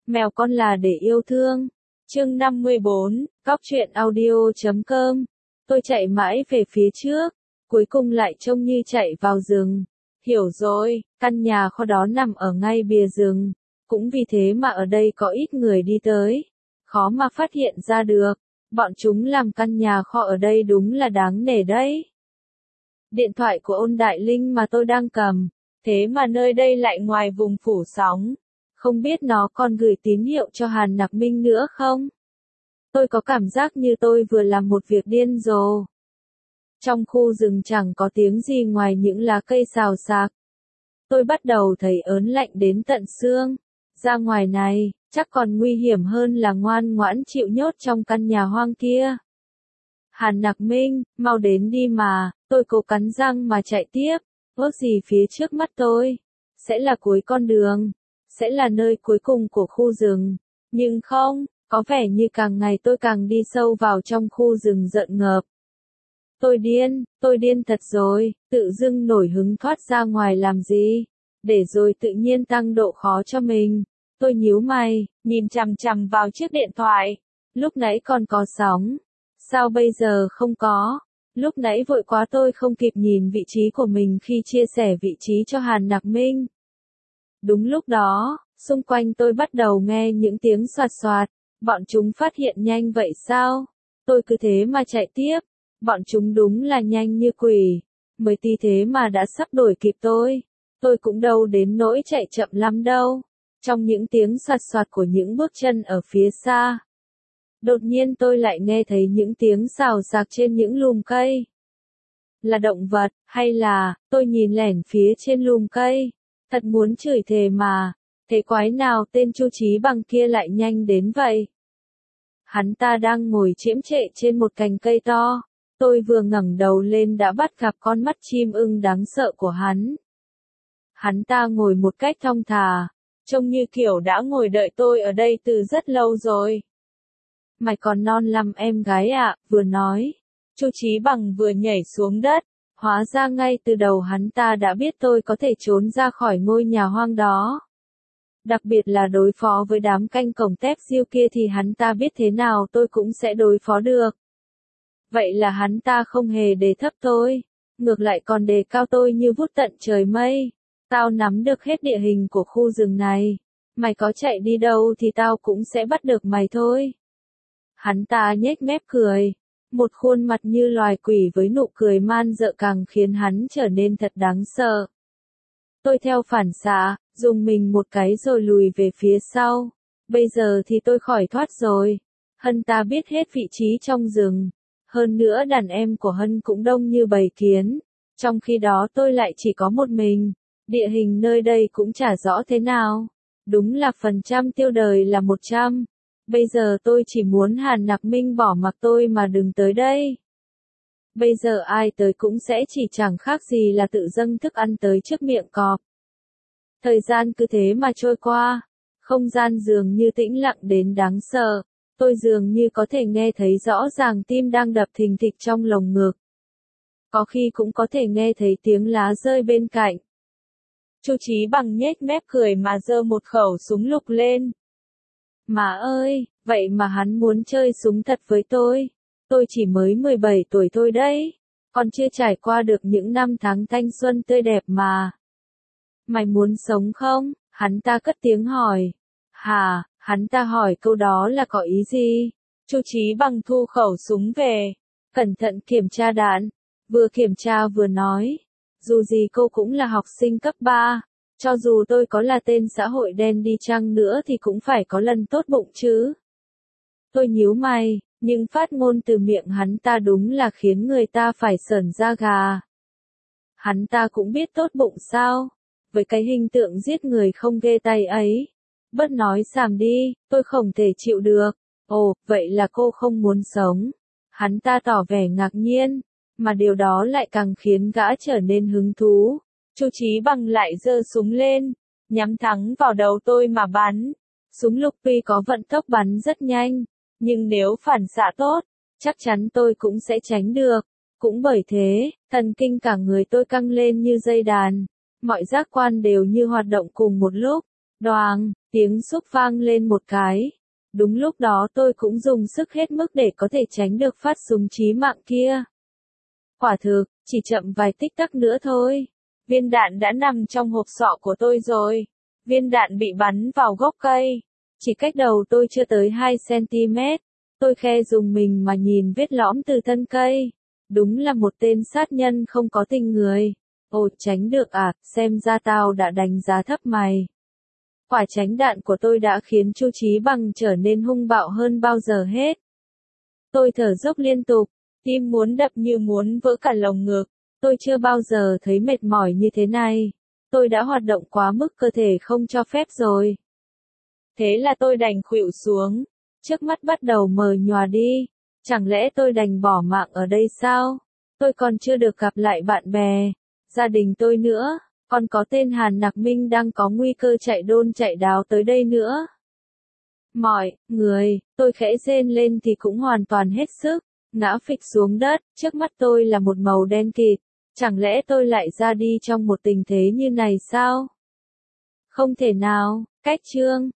Mèo con là để yêu thương. Chương 54, Cóc truyện audio.com. Tôi chạy mãi về phía trước, cuối cùng lại trông như chạy vào rừng. Hiểu rồi, căn nhà kho đó nằm ở ngay bìa rừng, cũng vì thế mà ở đây có ít người đi tới, khó mà phát hiện ra được. Bọn chúng làm căn nhà kho ở đây đúng là đáng nể đấy. Điện thoại của Ôn Đại Linh mà tôi đang cầm, thế mà nơi đây lại ngoài vùng phủ sóng. Không biết nó còn gửi tín hiệu cho Hàn Nặc Minh nữa không? Tôi có cảm giác như tôi vừa làm một việc điên rồ. Trong khu rừng chẳng có tiếng gì ngoài những lá cây xào xạc. Tôi bắt đầu thấy ớn lạnh đến tận xương. Ra ngoài này, chắc còn nguy hiểm hơn là ngoan ngoãn chịu nhốt trong căn nhà hoang kia. Hàn Nặc Minh, mau đến đi mà, tôi cố cắn răng mà chạy tiếp. Ước gì phía trước mắt tôi sẽ là cuối con đường, sẽ là nơi cuối cùng của khu rừng. Nhưng không, có vẻ như càng ngày tôi càng đi sâu vào trong khu rừng rợn ngợp. Tôi điên thật rồi, tự dưng nổi hứng thoát ra ngoài làm gì, để rồi tự nhiên tăng độ khó cho mình. Tôi nhíu mày, nhìn chằm chằm vào chiếc điện thoại. Lúc nãy còn có sóng, sao bây giờ không có? Lúc nãy vội quá tôi không kịp nhìn vị trí của mình khi chia sẻ vị trí cho Hàn Nặc Minh. Đúng lúc đó, xung quanh tôi bắt đầu nghe những tiếng xoạt xoạt. Bọn chúng phát hiện nhanh vậy sao? Tôi cứ thế mà chạy tiếp. Bọn chúng đúng là nhanh như quỷ. Mới tí thế mà đã sắp đuổi kịp tôi. Tôi cũng đâu đến nỗi chạy chậm lắm đâu. Trong những tiếng xoạt xoạt của những bước chân ở phía xa, đột nhiên tôi lại nghe thấy những tiếng xào xạc trên những lùm cây. Là động vật, hay là, tôi nhìn lẻn phía trên lùm cây. Thật muốn chửi thề mà. Thế quái nào tên Chu Chí Bằng kia lại nhanh đến vậy? Hắn ta đang ngồi chiếm trệ trên một cành cây to. Tôi vừa ngẩng đầu lên đã bắt gặp con mắt chim ưng đáng sợ của hắn. Hắn ta ngồi một cách thong thả, trông như kiểu đã ngồi đợi tôi ở đây từ rất lâu rồi. Mày còn non lắm em gái ạ, vừa nói. Chu Chí Bằng vừa nhảy xuống đất. Hóa ra ngay từ đầu hắn ta đã biết tôi có thể trốn ra khỏi ngôi nhà hoang đó. Đặc biệt là đối phó với đám canh cổng tép diêu kia thì hắn ta biết thế nào tôi cũng sẽ đối phó được. Vậy là hắn ta không hề đề thấp tôi, ngược lại còn đề cao tôi như vút tận trời mây. Tao nắm được hết địa hình của khu rừng này. Mày có chạy đi đâu thì tao cũng sẽ bắt được mày thôi. Hắn ta nhếch mép cười. Một khuôn mặt như loài quỷ với nụ cười man dợ càng khiến hắn trở nên thật đáng sợ. Tôi theo phản xạ, dùng mình một cái rồi lùi về phía sau. Bây giờ thì tôi khỏi thoát rồi. Hân ta biết hết vị trí trong rừng. Hơn nữa đàn em của Hân cũng đông như bầy kiến. Trong khi đó tôi lại chỉ có một mình. Địa hình nơi đây cũng chả rõ thế nào. Đúng là phần trăm tiêu đời là 100. Bây giờ tôi chỉ muốn Hàn Nặc Minh bỏ mặc tôi mà đừng tới đây. Bây giờ ai tới cũng sẽ chỉ chẳng khác gì là tự dâng thức ăn tới trước miệng cọp. Thời gian cứ thế mà trôi qua. Không gian dường như tĩnh lặng đến đáng sợ. Tôi dường như có thể nghe thấy rõ ràng tim đang đập thình thịch trong lồng ngực. Có khi cũng có thể nghe thấy tiếng lá rơi bên cạnh. Chu Chí Bằng nhếch mép cười mà giơ một khẩu súng lục lên. Má ơi, vậy mà hắn muốn chơi súng thật với tôi. Tôi chỉ mới 17 tuổi thôi đấy. Còn chưa trải qua được những năm tháng thanh xuân tươi đẹp mà. Mày muốn sống không? Hắn ta cất tiếng hỏi. Hả, hắn ta hỏi câu đó là có ý gì? Chu Chí Bằng thu khẩu súng về. Cẩn thận kiểm tra đạn. Vừa kiểm tra vừa nói. Dù gì cô cũng là học sinh cấp 3. Cho dù tôi có là tên xã hội đen đi chăng nữa thì cũng phải có lần tốt bụng chứ. Tôi nhíu mày, nhưng phát ngôn từ miệng hắn ta đúng là khiến người ta phải sởn da gà. Hắn ta cũng biết tốt bụng sao? Với cái hình tượng giết người không ghê tay ấy. Bớt nói xàm đi, tôi không thể chịu được. Ồ, vậy là cô không muốn sống. Hắn ta tỏ vẻ ngạc nhiên, mà điều đó lại càng khiến gã trở nên hứng thú. Chu Chí Bằng lại giơ súng lên, nhắm thẳng vào đầu tôi mà bắn. Súng lục tuy có vận tốc bắn rất nhanh, nhưng nếu phản xạ tốt, chắc chắn tôi cũng sẽ tránh được. Cũng bởi thế, thần kinh cả người tôi căng lên như dây đàn. Mọi giác quan đều như hoạt động cùng một lúc. Đoàng, tiếng xúc vang lên một cái. Đúng lúc đó tôi cũng dùng sức hết mức để có thể tránh được phát súng chí mạng kia. Quả thực, chỉ chậm vài tích tắc nữa thôi. Viên đạn đã nằm trong hộp sọ của tôi rồi. Viên đạn bị bắn vào gốc cây. Chỉ cách đầu tôi chưa tới 2 cm. Tôi khe dùng mình mà nhìn vết lõm từ thân cây. Đúng là một tên sát nhân không có tình người. Ồ, tránh được à, xem ra tao đã đánh giá thấp mày. Quả tránh đạn của tôi đã khiến Chu Chí Bằng trở nên hung bạo hơn bao giờ hết. Tôi thở dốc liên tục, tim muốn đập như muốn vỡ cả lồng ngực. Tôi chưa bao giờ thấy mệt mỏi như thế này. Tôi đã hoạt động quá mức cơ thể không cho phép rồi. Thế là tôi đành khuỵu xuống. Trước mắt bắt đầu mờ nhòa đi. Chẳng lẽ tôi đành bỏ mạng ở đây sao? Tôi còn chưa được gặp lại bạn bè, gia đình tôi nữa. Còn có tên Hàn Nặc Minh đang có nguy cơ chạy đôn chạy đáo tới đây nữa. Mọi người, tôi khẽ rên lên thì cũng hoàn toàn hết sức. Ngã phịch xuống đất, trước mắt tôi là một màu đen kịt. Chẳng lẽ tôi lại ra đi trong một tình thế như này sao? Không thể nào, cách chương